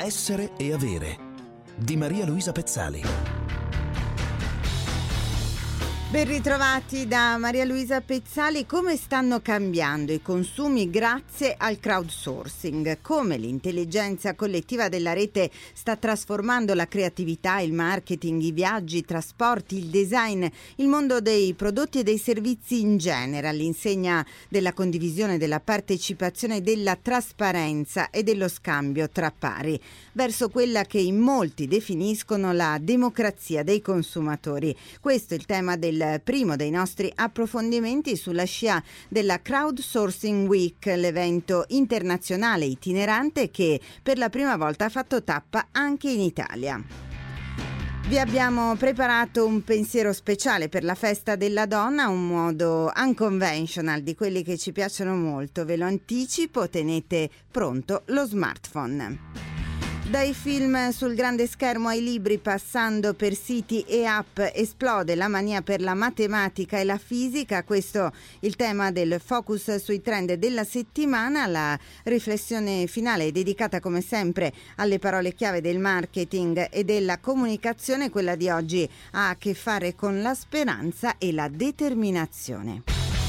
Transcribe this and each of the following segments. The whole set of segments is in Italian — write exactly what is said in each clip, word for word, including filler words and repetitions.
Essere e avere di Maria Luisa Pezzali. Ben ritrovati da Maria Luisa Pezzali. Come stanno cambiando i consumi grazie al crowdsourcing? Come l'intelligenza collettiva della rete sta trasformando la creatività, il marketing, i viaggi, i trasporti, il design, il mondo dei prodotti e dei servizi in genere, all'insegna della condivisione, della partecipazione, della trasparenza e dello scambio tra pari, verso quella che in molti definiscono la democrazia dei consumatori. Questo è il tema del primo dei nostri approfondimenti sulla scia della Crowdsourcing Week, l'evento internazionale itinerante che per la prima volta ha fatto tappa anche in Italia. Vi abbiamo preparato un pensiero speciale per la festa della donna, un modo unconventional di quelli che ci piacciono molto. Ve lo anticipo, tenete pronto lo smartphone. Dai film sul grande schermo ai libri, passando per siti e app, esplode la mania per la matematica e la fisica. Questo il tema del focus sui trend della settimana. La riflessione finale è dedicata come sempre alle parole chiave del marketing e della comunicazione. Quella di oggi ha a che fare con la speranza e la determinazione.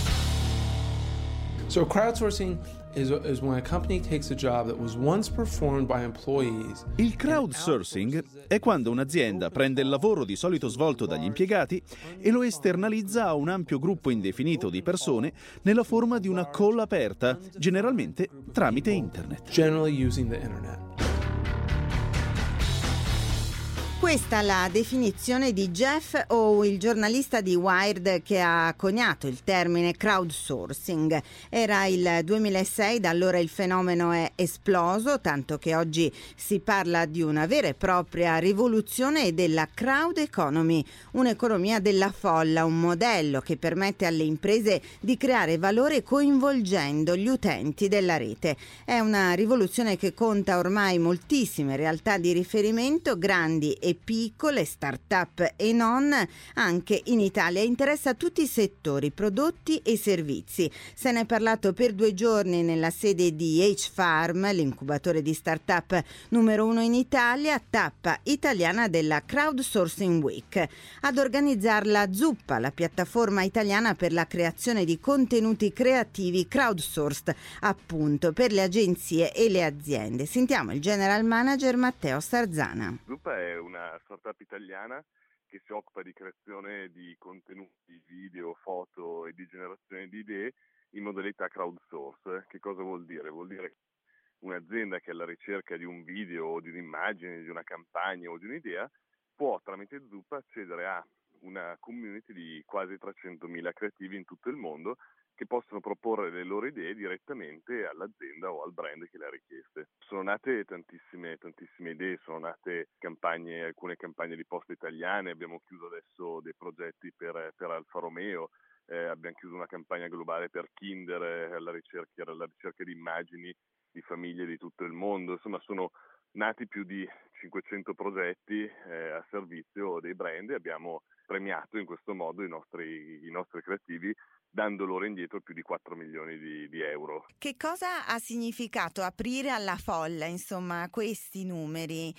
So crowdsourcing is, is when a company takes a job that was once performed by employees. Il crowdsourcing è quando un'azienda prende il lavoro di solito svolto dagli impiegati e lo esternalizza a un ampio gruppo indefinito di persone nella forma di una call aperta, generalmente tramite internet. Generally using the internet. Questa è la definizione di Jeff Howe, il giornalista di Wired che ha coniato il termine crowdsourcing. Era il duemilasei, da allora il fenomeno è esploso, tanto che oggi si parla di una vera e propria rivoluzione e della crowd economy, un'economia della folla, un modello che permette alle imprese di creare valore coinvolgendo gli utenti della rete. È una rivoluzione che conta ormai moltissime realtà di riferimento, grandi e piccole, start-up e non, anche in Italia. Interessa tutti i settori, prodotti e servizi. Se ne è parlato per due giorni nella sede di H-Farm, l'incubatore di start-up numero uno in Italia, tappa italiana della Crowdsourcing Week. Ad organizzarla Zuppa, la piattaforma italiana per la creazione di contenuti creativi crowdsourced, appunto, per le agenzie e le aziende. Sentiamo il general manager Matteo Sarzana. Zuppa è una startup italiana che si occupa di creazione di contenuti video, foto e di generazione di idee in modalità crowdsource. Che cosa vuol dire? Vuol dire che un'azienda che è alla ricerca di un video o di un'immagine, di una campagna o di un'idea può tramite Zuppa accedere a una community di quasi trecentomila creativi in tutto il mondo che possono proporre le loro idee direttamente all'azienda o al brand che le ha richieste. Sono nate tantissime, tantissime idee, sono nate campagne, alcune campagne di poste italiane, abbiamo chiuso adesso dei progetti per, per Alfa Romeo, eh, abbiamo chiuso una campagna globale per Kinder, eh, alla ricerca, alla ricerca di immagini di famiglie di tutto il mondo. Insomma, sono nati più di cinquecento progetti eh, a servizio dei brand e abbiamo premiato in questo modo i nostri, i nostri creativi, dando loro indietro più di quattro milioni di, di euro. Che cosa ha significato aprire alla folla, insomma, questi numeri,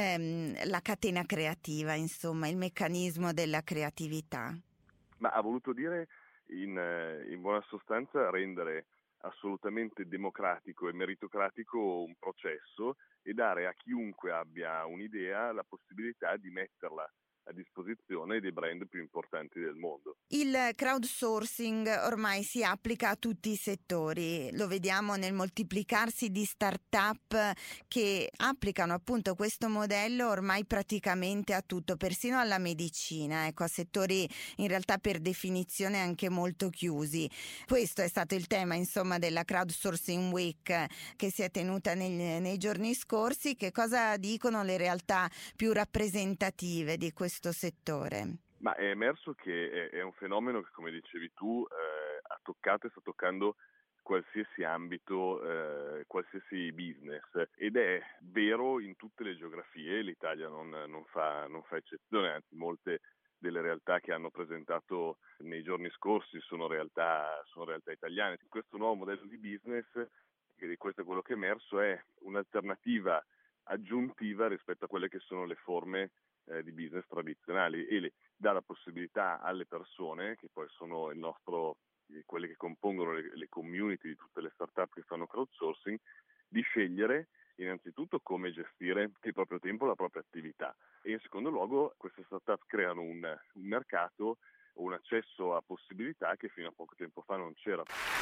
ehm, la catena creativa, insomma, il meccanismo della creatività? Ma ha voluto dire, in, in buona sostanza, rendere assolutamente democratico e meritocratico un processo e dare a chiunque abbia un'idea la possibilità di metterla a disposizione dei brand più importanti del mondo. Il crowdsourcing ormai si applica a tutti i settori, lo vediamo nel moltiplicarsi di start-up che applicano appunto questo modello ormai praticamente a tutto, persino alla medicina, ecco, a settori in realtà per definizione anche molto chiusi. Questo è stato il tema, insomma, della Crowdsourcing Week che si è tenuta nei, nei giorni scorsi. Che cosa dicono le realtà più rappresentative di questo settore? Ma è emerso che è, è un fenomeno che, come dicevi tu, eh, ha toccato e sta toccando qualsiasi ambito, eh, qualsiasi business, ed è vero in tutte le geografie. L'Italia non, non fa, non fa eccezione, anzi molte delle realtà che hanno presentato nei giorni scorsi sono realtà, sono realtà italiane. Questo nuovo modello di business, e questo è quello che è emerso, è un'alternativa aggiuntiva rispetto a quelle che sono le forme eh, di business tradizionali, e le, dà la possibilità alle persone, che poi sono il nostro, eh, quelle che compongono le, le community di tutte le startup che fanno crowdsourcing, di scegliere innanzitutto come gestire il proprio tempo, la propria attività, e in secondo luogo queste startup creano un, un mercato, un accesso a possibilità che fino a poco tempo fa non c'era.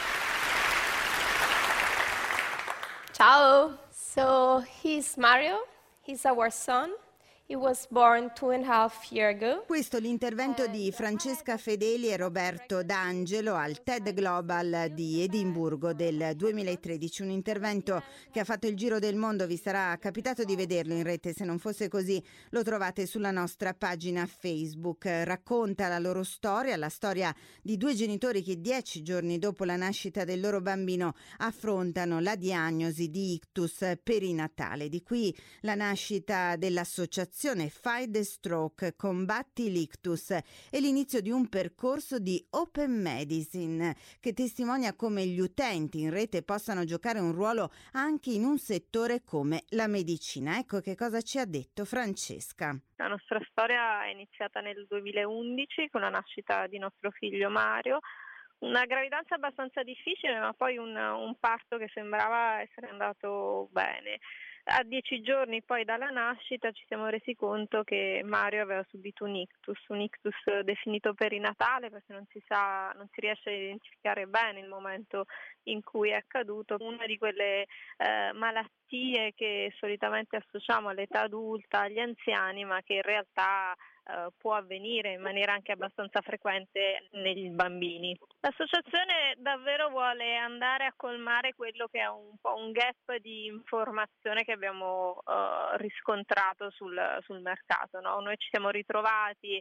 Ciao, so he's Mario, he's our son. He was born two and a half years ago. Questo l'intervento di Francesca Fedeli e Roberto D'Angelo al TED Global di Edimburgo del duemilatredici, un intervento che ha fatto il giro del mondo. Vi sarà capitato di vederlo in rete, se non fosse così lo trovate sulla nostra pagina Facebook. Racconta la loro storia, la storia di due genitori che dieci giorni dopo la nascita del loro bambino affrontano la diagnosi di ictus perinatale. Di qui la nascita dell'associazione Fight the Stroke, Combatti l'Ictus, e l'inizio di un percorso di Open Medicine che testimonia come gli utenti in rete possano giocare un ruolo anche in un settore come la medicina. Ecco che cosa ci ha detto Francesca. La nostra storia è iniziata nel duemilaundici con la nascita di nostro figlio Mario. Una gravidanza abbastanza difficile, ma poi un, un parto che sembrava essere andato bene. A dieci giorni poi dalla nascita ci siamo resi conto che Mario aveva subito un ictus, un ictus definito perinatale perché non si sa, non si riesce a identificare bene il momento in cui è accaduto. Una di quelle eh, malattie che solitamente associamo all'età adulta, agli anziani, ma che in realtà Uh, può avvenire in maniera anche abbastanza frequente negli bambini. L'associazione davvero vuole andare a colmare quello che è un po' un gap di informazione che abbiamo uh, riscontrato sul, sul mercato, no? Noi ci siamo ritrovati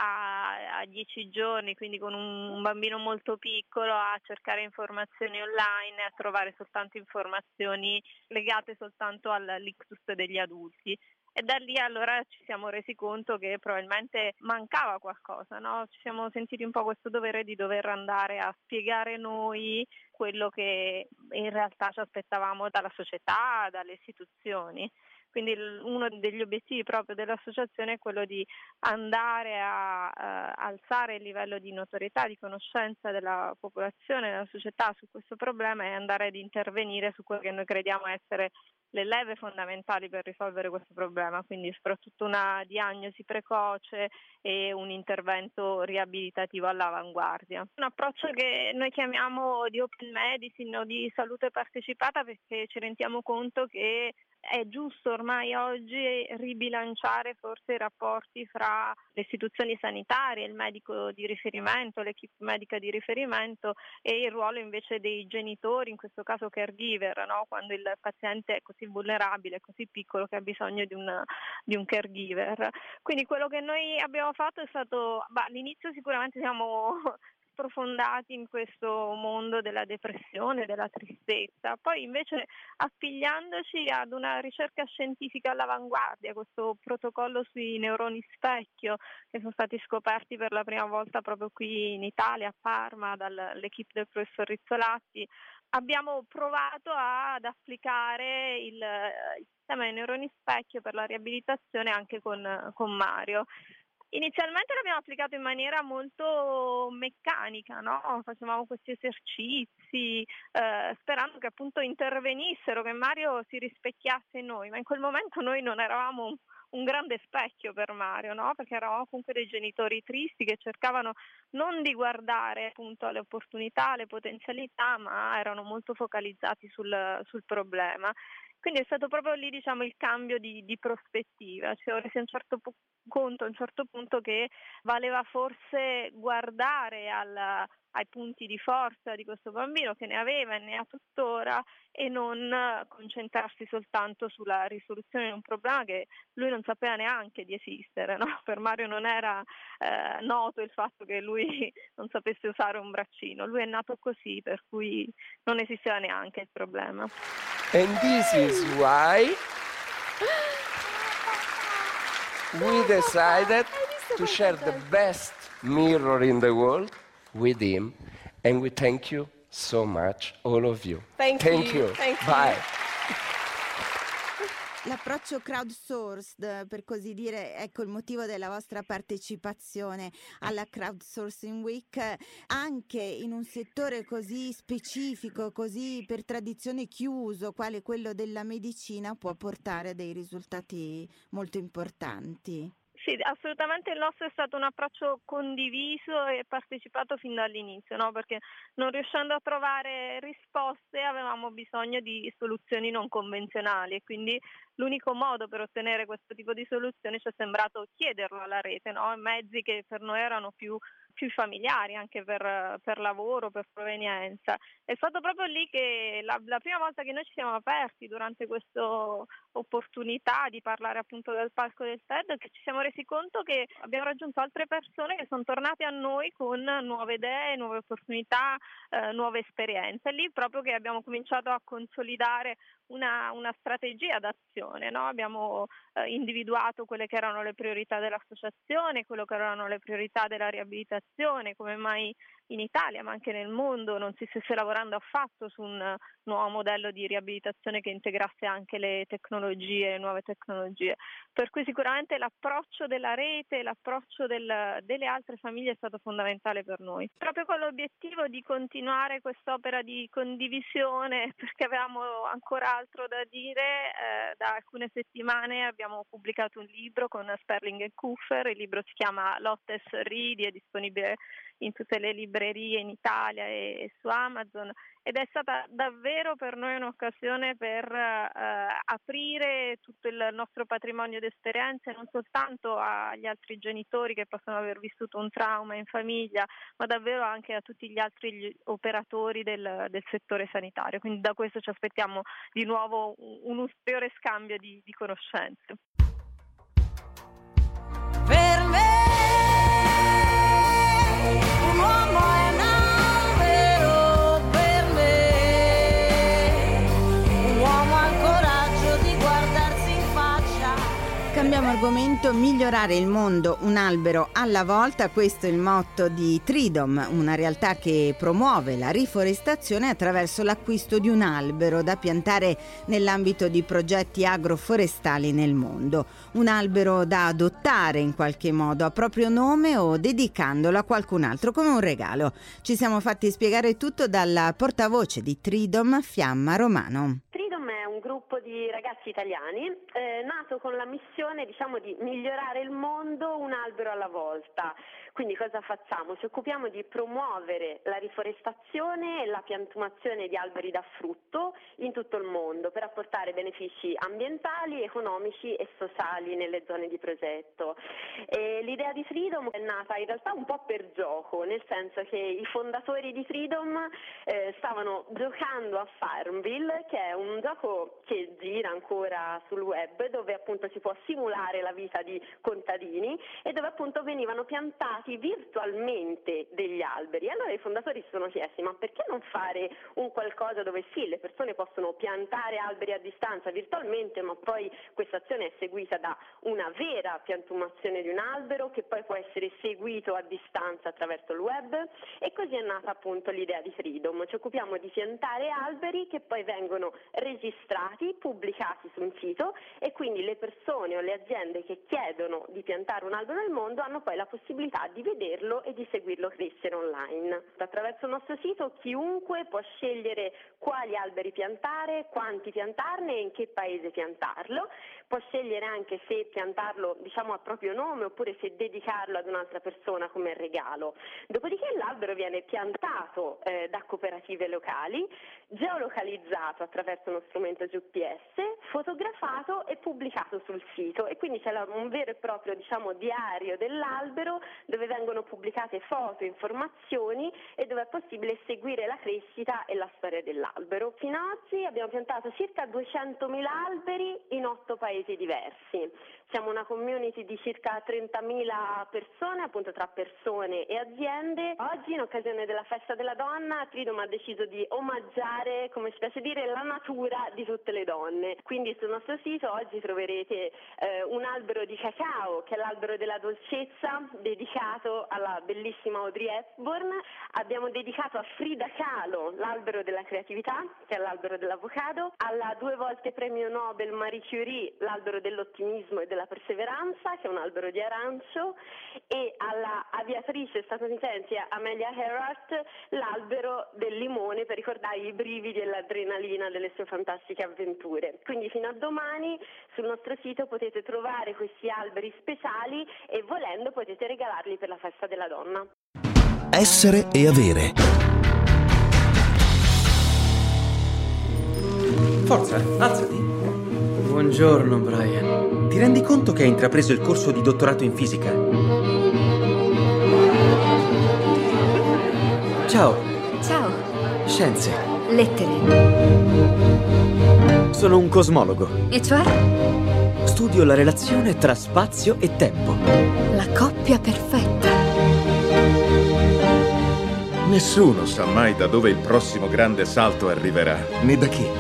a, a dieci giorni, quindi con un, un bambino molto piccolo, a cercare informazioni online, a trovare soltanto informazioni legate soltanto all'ictus degli adulti. E da lì allora ci siamo resi conto che probabilmente mancava qualcosa, no? Ci siamo sentiti un po' questo dovere di dover andare a spiegare noi quello che in realtà ci aspettavamo dalla società, dalle istituzioni. Quindi uno degli obiettivi proprio dell'associazione è quello di andare a uh, alzare il livello di notorietà, di conoscenza della popolazione, della società su questo problema, e andare ad intervenire su quello che noi crediamo essere le leve fondamentali per risolvere questo problema, quindi soprattutto una diagnosi precoce e un intervento riabilitativo all'avanguardia. Un approccio che noi chiamiamo di open medicine o di salute partecipata, perché ci rendiamo conto che è giusto ormai oggi ribilanciare forse i rapporti fra le istituzioni sanitarie, il medico di riferimento, l'equipe medica di riferimento, e il ruolo invece dei genitori, in questo caso caregiver, no? Quando il paziente è così vulnerabile, così piccolo, che ha bisogno di un, di un caregiver. Quindi quello che noi abbiamo fatto è stato, bah, all'inizio sicuramente siamo sprofondati in questo mondo della depressione, della tristezza, poi invece appigliandoci ad una ricerca scientifica all'avanguardia, questo protocollo sui neuroni specchio che sono stati scoperti per la prima volta proprio qui in Italia, a Parma, dall'equipe del professor Rizzolatti, abbiamo provato ad applicare il, il sistema dei neuroni specchio per la riabilitazione anche con, con Mario. Inizialmente l'abbiamo applicato in maniera molto meccanica, no? Facevamo questi esercizi eh, sperando che appunto intervenissero, che Mario si rispecchiasse in noi, ma in quel momento noi non eravamo un, un grande specchio per Mario, no? Perché eravamo comunque dei genitori tristi che cercavano non di guardare appunto alle opportunità, alle potenzialità, ma erano molto focalizzati sul, sul problema. Quindi è stato proprio lì, diciamo, il cambio di, di prospettiva. Ci siamo resi a un certo pu- conto, a un certo punto, che valeva forse guardare al, ai punti di forza di questo bambino, che ne aveva e ne ha tuttora, e non concentrarsi soltanto sulla risoluzione di un problema che lui non sapeva neanche di esistere, no? Per Mario non era eh, noto il fatto che lui non sapesse usare un braccino. Lui è nato così, per cui non esisteva neanche il problema. And this is why we decided to share the best mirror in the world with him, and we thank you so much, all of you. Thank, thank you. you. Thank Bye. You. L'approccio crowdsourced, per così dire, ecco il motivo della vostra partecipazione alla Crowdsourcing Week, anche in un settore così specifico, così per tradizione chiuso, quale quello della medicina, può portare a dei risultati molto importanti. Sì, assolutamente il nostro è stato un approccio condiviso e partecipato fin dall'inizio, no? Perché non riuscendo a trovare risposte avevamo bisogno di soluzioni non convenzionali e quindi l'unico modo per ottenere questo tipo di soluzioni ci è sembrato chiederlo alla rete, no? Mezzi che per noi erano più più familiari anche per, per lavoro, per provenienza. È stato proprio lì che la, la prima volta che noi ci siamo aperti durante questa opportunità di parlare appunto del palco del TED, che ci siamo resi conto che abbiamo raggiunto altre persone che sono tornate a noi con nuove idee, nuove opportunità, eh, nuove esperienze. È lì proprio che abbiamo cominciato a consolidare una, una strategia d'azione, no? Abbiamo eh, individuato quelle che erano le priorità dell'associazione, quello che erano le priorità della riabilitazione, come mai in Italia ma anche nel mondo non si stesse lavorando affatto su un nuovo modello di riabilitazione che integrasse anche le tecnologie, le nuove tecnologie. Per cui sicuramente l'approccio della rete, l'approccio del, delle altre famiglie è stato fondamentale per noi. Proprio con l'obiettivo di continuare quest'opera di condivisione, perché avevamo ancora altro da dire, eh, da alcune settimane abbiamo pubblicato un libro con Sperling e Kuffer, il libro si chiama Lottes Ridi, è disponibile in tutte le librerie in Italia e, e su Amazon ed è stata davvero per noi un'occasione per eh, aprire tutto il nostro patrimonio di esperienze non soltanto agli altri genitori che possono aver vissuto un trauma in famiglia, ma davvero anche a tutti gli altri gli operatori del, del settore sanitario. Quindi da questo ci aspettiamo di nuovo un, un ulteriore scambio di, di conoscenze. Per me un uomo è un albero, per me un uomo ha il coraggio di guardarsi in faccia. Cambiamo argomento, migliorare il mondo un albero alla volta, questo è il motto di Tridom, una realtà che promuove la riforestazione attraverso l'acquisto di un albero da piantare nell'ambito di progetti agroforestali nel mondo. Un albero da adottare in qualche modo a proprio nome o dedicandolo a qualcun altro come un regalo. Ci siamo fatti spiegare tutto dalla portavoce di Tridom, Fiamma Romano. Tridom è un gruppo di ragazzi italiani eh, nato con la missione, diciamo, di migliorare il mondo un albero alla volta. Quindi cosa facciamo? Ci occupiamo di promuovere la riforestazione e la piantumazione di alberi da frutto in tutto il mondo per apportare benefici ambientali, economici e sociali nelle zone di progetto. E l'idea di Tridom è nata in realtà un po' per gioco, nel senso che i fondatori di Tridom eh, stavano giocando a Farmville, che è un gioco che gira ancora sul web, dove appunto si può simulare la vita di contadini e dove appunto venivano piantati virtualmente degli alberi. Allora i fondatori si sono chiesti: ma perché non fare un qualcosa dove sì, le persone possono piantare alberi a distanza virtualmente, ma poi questa azione è seguita da una vera piantumazione di un albero che poi può essere seguito a distanza attraverso il web, e così è nata appunto l'idea di Tridom. Ci occupiamo di piantare alberi che poi vengono registrati, pubblicati su un sito, e quindi le persone o le aziende che chiedono di piantare un albero nel mondo hanno poi la possibilità di vederlo e di seguirlo crescere online. Attraverso il nostro sito chiunque può scegliere quali alberi piantare, quanti piantarne e in che paese piantarlo, può scegliere anche se piantarlo, diciamo, a proprio nome oppure se dedicarlo ad un'altra persona come regalo. Dopodiché l'albero viene piantato eh, da cooperative locali, geolocalizzato attraverso uno strumento G P S, fotografato e pubblicato sul sito, e quindi c'è un vero e proprio, diciamo, diario dell'albero dove vengono pubblicate foto, informazioni e dove è possibile seguire la crescita e la storia dell'albero. Fino ad oggi abbiamo piantato circa duecentomila alberi in otto paesi diversi. Siamo una community di circa trentamila persone, appunto tra persone e aziende. Oggi, in occasione della festa della donna, Tridom ha deciso di omaggiare, come si piace dire, la natura di tutte le donne. Quindi quindi sul nostro sito oggi troverete eh, un albero di cacao, che è l'albero della dolcezza, dedicato alla bellissima Audrey Hepburn. Abbiamo dedicato a Frida Kahlo l'albero della creatività, che è l'albero dell'avocado, alla due volte premio Nobel Marie Curie l'albero dell'ottimismo e della perseveranza, che è un albero di arancio, e alla aviatrice statunitense Amelia Earhart l'albero del limone, per ricordare i brividi e l'adrenalina delle sue fantastiche avventure. Quindi fino a domani sul nostro sito potete trovare questi alberi speciali e volendo potete regalarli per la festa della donna. Essere e avere. Forza, alzati. Buongiorno, Brian. Ti rendi conto che hai intrapreso il corso di dottorato in fisica? Ciao. Ciao. Scienze. Lettere. Sono un cosmologo. E cioè? Studio la relazione tra spazio e tempo. La coppia perfetta. Nessuno sa mai da dove il prossimo grande salto arriverà, né da chi.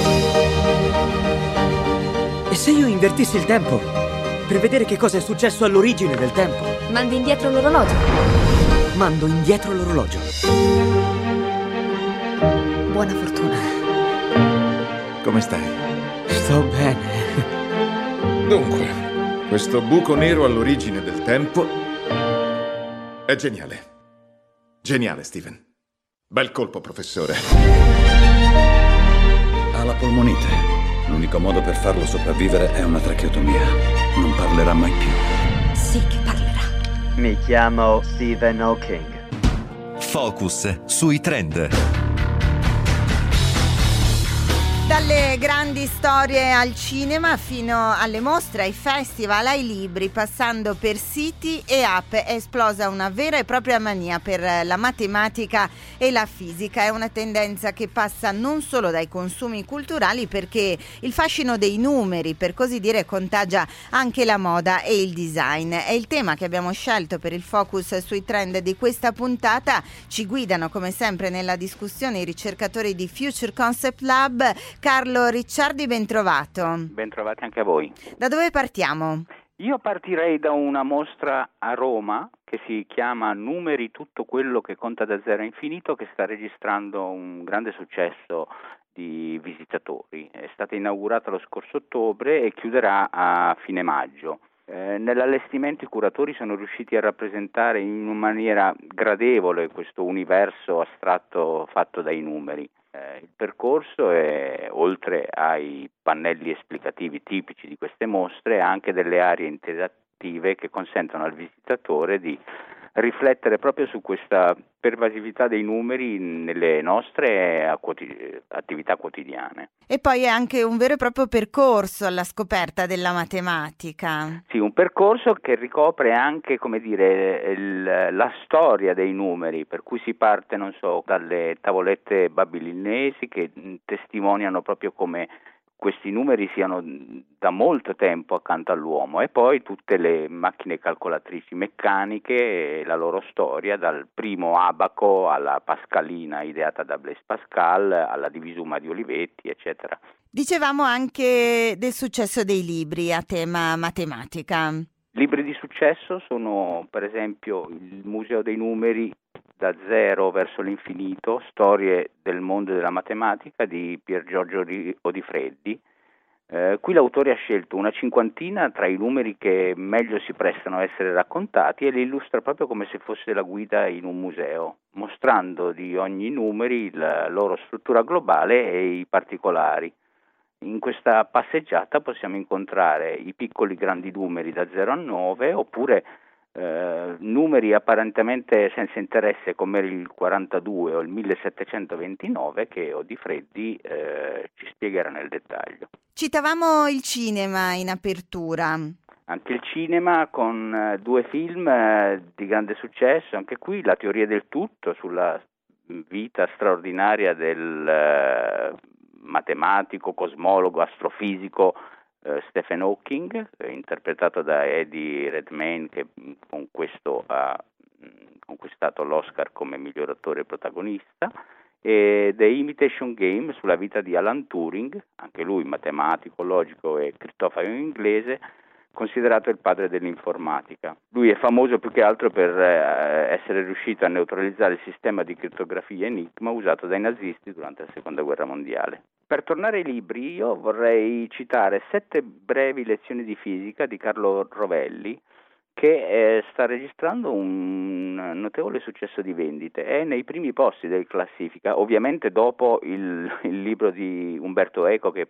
E se io invertissi il tempo? Per vedere che cosa è successo all'origine del tempo? Mandi indietro l'orologio. Mando indietro l'orologio. Buona fortuna. Come stai? Sto bene. Dunque, questo buco nero all'origine del tempo è geniale. Geniale, Steven. Bel colpo, professore. Ha la polmonite. L'unico modo per farlo sopravvivere è una tracheotomia. Non parlerà mai più. Sì che parlerà. Mi chiamo Stephen Hawking. Focus sui trend. Dalle grandi storie al cinema fino alle mostre, ai festival, ai libri, passando per siti e app, è esplosa una vera e propria mania per la matematica e la fisica. È una tendenza che passa non solo dai consumi culturali, perché il fascino dei numeri, per così dire, contagia anche la moda e il design. È il tema che abbiamo scelto per il focus sui trend di questa puntata. Ci guidano come sempre nella discussione i ricercatori di Future Concept Lab. Carlo Ricciardi, ben trovato. Ben trovati anche a voi. Da dove partiamo? Io partirei da una mostra a Roma che si chiama Numeri, tutto quello che conta da zero a infinito, che sta registrando un grande successo di visitatori. È stata inaugurata lo scorso ottobre e chiuderà a fine maggio. Eh, nell'allestimento i curatori sono riusciti a rappresentare in maniera gradevole questo universo astratto fatto dai numeri. Eh, il percorso è, oltre ai pannelli esplicativi tipici di queste mostre, anche delle aree interattive che consentono al visitatore di riflettere proprio su questa pervasività dei numeri nelle nostre attività quotidiane. E poi è anche un vero e proprio percorso alla scoperta della matematica. Sì, un percorso che ricopre anche, come dire, il, la storia dei numeri, per cui si parte, non so, dalle tavolette babilinesi che testimoniano proprio come questi numeri siano da molto tempo accanto all'uomo, e poi tutte le macchine calcolatrici meccaniche e la loro storia, dal primo abaco alla pascalina ideata da Blaise Pascal, alla divisuma di Olivetti, eccetera. Dicevamo anche del successo dei libri a tema matematica. Libri di successo sono, per esempio, il Museo dei Numeri da zero verso l'infinito, storie del mondo della matematica di Pier Giorgio Odifreddi. Eh, qui l'autore ha scelto una cinquantina tra i numeri che meglio si prestano a essere raccontati e li illustra proprio come se fosse la guida in un museo, mostrando di ogni numeri la loro struttura globale e i particolari. In questa passeggiata possiamo incontrare i piccoli grandi numeri da zero a nove, oppure eh, numeri apparentemente senza interesse come il quarantadue o il millesettecentoventinove, che Odifreddi eh, ci spiegherà nel dettaglio. Citavamo il cinema in apertura. Anche il cinema con eh, due film eh, di grande successo, anche qui La teoria del tutto, sulla vita straordinaria del eh, matematico, cosmologo, astrofisico eh, Stephen Hawking, eh, interpretato da Eddie Redmayne, che con questo ha mh, conquistato l'Oscar come miglior attore protagonista, e The Imitation Game sulla vita di Alan Turing, anche lui matematico, logico e crittofano inglese, considerato il padre dell'informatica. Lui è famoso più che altro per eh, essere riuscito a neutralizzare il sistema di crittografia Enigma usato dai nazisti durante la Seconda Guerra Mondiale. Per tornare ai libri, io vorrei citare Sette brevi lezioni di fisica di Carlo Rovelli, che eh, sta registrando un notevole successo di vendite. È nei primi posti della classifica, ovviamente dopo il, il libro di Umberto Eco che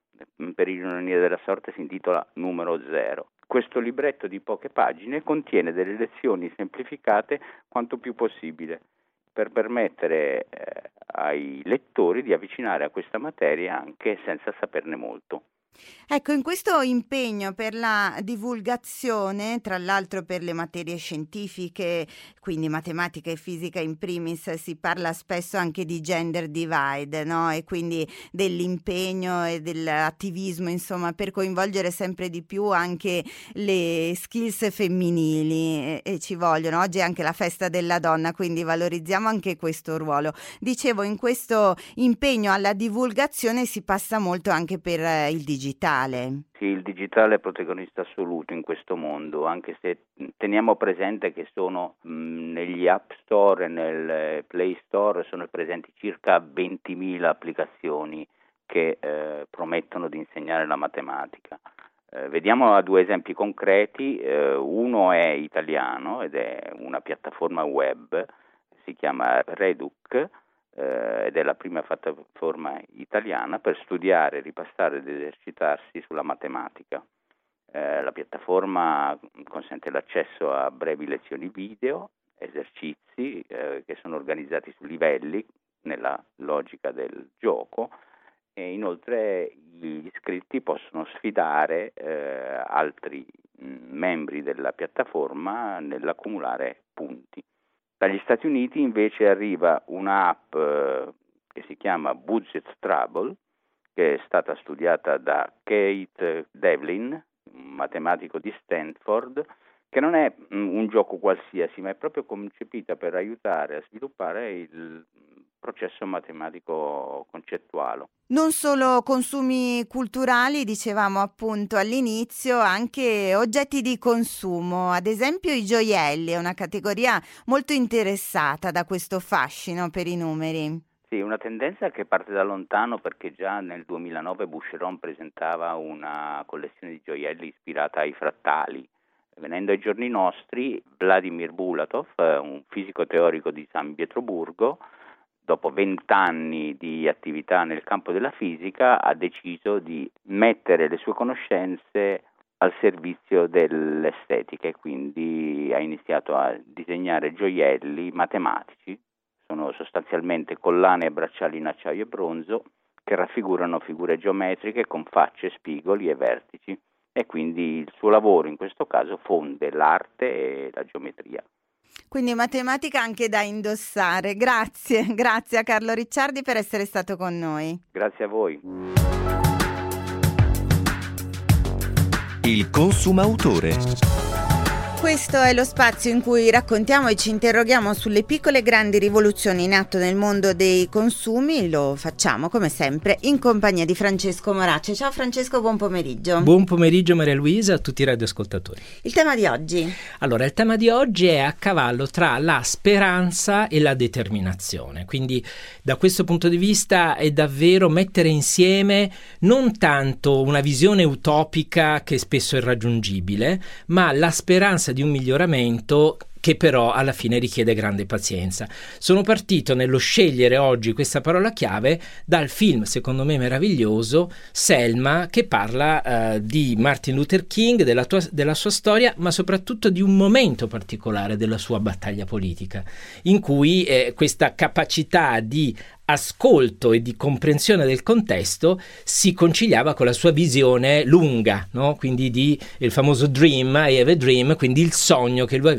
per ironia della sorte si intitola Numero Zero. Questo libretto di poche pagine contiene delle lezioni semplificate quanto più possibile per permettere eh, ai lettori di avvicinare a questa materia anche senza saperne molto. Ecco, in questo impegno per la divulgazione, tra l'altro per le materie scientifiche, quindi matematica e fisica in primis, si parla spesso anche di gender divide, no? E quindi dell'impegno e dell'attivismo, insomma, per coinvolgere sempre di più anche le skills femminili, e, e ci vogliono. Oggi è anche la festa della donna, quindi valorizziamo anche questo ruolo. Dicevo, in questo impegno alla divulgazione si passa molto anche per eh, il digitale. Sì, il digitale è protagonista assoluto in questo mondo, anche se teniamo presente che sono mh, negli App Store e nel Play Store sono presenti circa ventimila applicazioni che eh, promettono di insegnare la matematica. Eh, vediamo due esempi concreti, eh, uno è italiano ed è una piattaforma web, si chiama Reduc, Eh, ed è la prima piattaforma italiana per studiare, ripassare ed esercitarsi sulla matematica. Eh, la piattaforma consente l'accesso a brevi lezioni video, esercizi eh, che sono organizzati su livelli nella logica del gioco, e inoltre gli iscritti possono sfidare eh, altri mh, membri della piattaforma nell'accumulare punti. Dagli Stati Uniti invece arriva un'app eh, che si chiama Budget Trouble, che è stata studiata da Kate Devlin, un matematico di Stanford, che non è mh, un gioco qualsiasi, ma è proprio concepita per aiutare a sviluppare il processo matematico concettuale. Non solo consumi culturali, dicevamo appunto all'inizio, anche oggetti di consumo, ad esempio i gioielli, è una categoria molto interessata da questo fascino per i numeri. Sì, una tendenza che parte da lontano, perché già nel duemilanove Boucheron presentava una collezione di gioielli ispirata ai frattali. Venendo ai giorni nostri, Vladimir Bulatov, un fisico teorico di San Pietroburgo, dopo vent'anni di attività nel campo della fisica, ha deciso di mettere le sue conoscenze al servizio dell'estetica e quindi ha iniziato a disegnare gioielli matematici. Sono sostanzialmente collane e bracciali in acciaio e bronzo che raffigurano figure geometriche con facce, spigoli e vertici, e quindi il suo lavoro in questo caso fonde l'arte e la geometria. Quindi matematica anche da indossare. Grazie, grazie a Carlo Ricciardi per essere stato con noi. Grazie a voi. Il consumautore. Questo è lo spazio in cui raccontiamo e ci interroghiamo sulle piccole e grandi rivoluzioni in atto nel mondo dei consumi. Lo facciamo come sempre in compagnia di Francesco Morace. Ciao Francesco, buon pomeriggio. Buon pomeriggio Maria Luisa, a tutti i radioascoltatori. Il tema di oggi? Allora, il tema di oggi è a cavallo tra la speranza e la determinazione. Quindi da questo punto di vista è davvero mettere insieme non tanto una visione utopica che spesso è irraggiungibile, ma la speranza di un miglioramento che però alla fine richiede grande pazienza. Sono partito nello scegliere oggi questa parola chiave dal film, secondo me meraviglioso, Selma, che parla eh, di Martin Luther King, della, tua, della sua storia, ma soprattutto di un momento particolare della sua battaglia politica, in cui eh, questa capacità di ascolto e di comprensione del contesto si conciliava con la sua visione lunga, no? Quindi di il famoso dream, I have a dream, quindi il sogno che lui aveva di integrare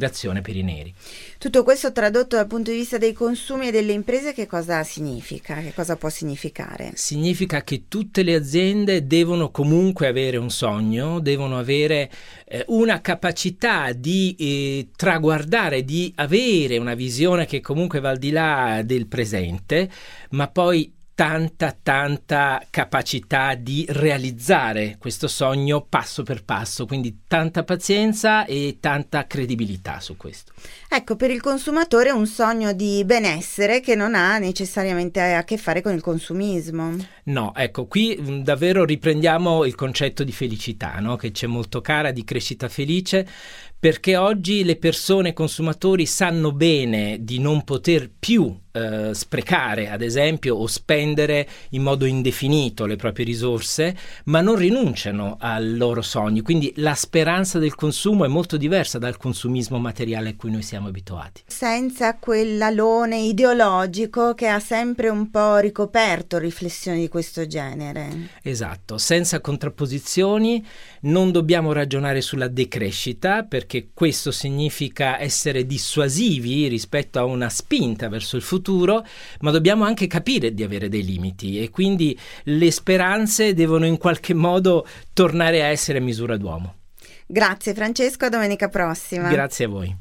integrazione per i neri. Tutto questo tradotto dal punto di vista dei consumi e delle imprese, che cosa significa? Che cosa può significare? Significa che tutte le aziende devono comunque avere un sogno, devono avere eh, una capacità di eh, traguardare, di avere una visione che comunque va al di là del presente, ma poi tanta tanta capacità di realizzare questo sogno passo per passo, quindi tanta pazienza e tanta credibilità su questo. Ecco, per il consumatore un sogno di benessere che non ha necessariamente a che fare con il consumismo. No, ecco, qui mh, davvero riprendiamo il concetto di felicità, no? Che c'è molto cara, di crescita felice, perché oggi le persone consumatori sanno bene di non poter più eh, sprecare, ad esempio, o spendere in modo indefinito le proprie risorse, ma non rinunciano ai loro sogni. Quindi la speranza del consumo è molto diversa dal consumismo materiale a cui noi siamo abituati. Senza quell'alone ideologico che ha sempre un po' ricoperto riflessioni di questo genere. Esatto, senza contrapposizioni, non dobbiamo ragionare sulla decrescita, perché questo significa essere dissuasivi rispetto a una spinta verso il futuro, ma dobbiamo anche capire di avere dei limiti e quindi le speranze devono in qualche modo tornare a essere misura d'uomo. Grazie Francesco, a domenica prossima. Grazie a voi.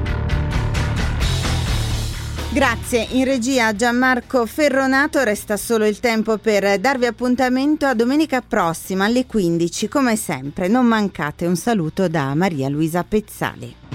Grazie, in regia Gianmarco Ferronato. Resta solo il tempo per darvi appuntamento a domenica prossima alle quindici, come sempre. Non mancate. Un saluto da Maria Luisa Pezzali.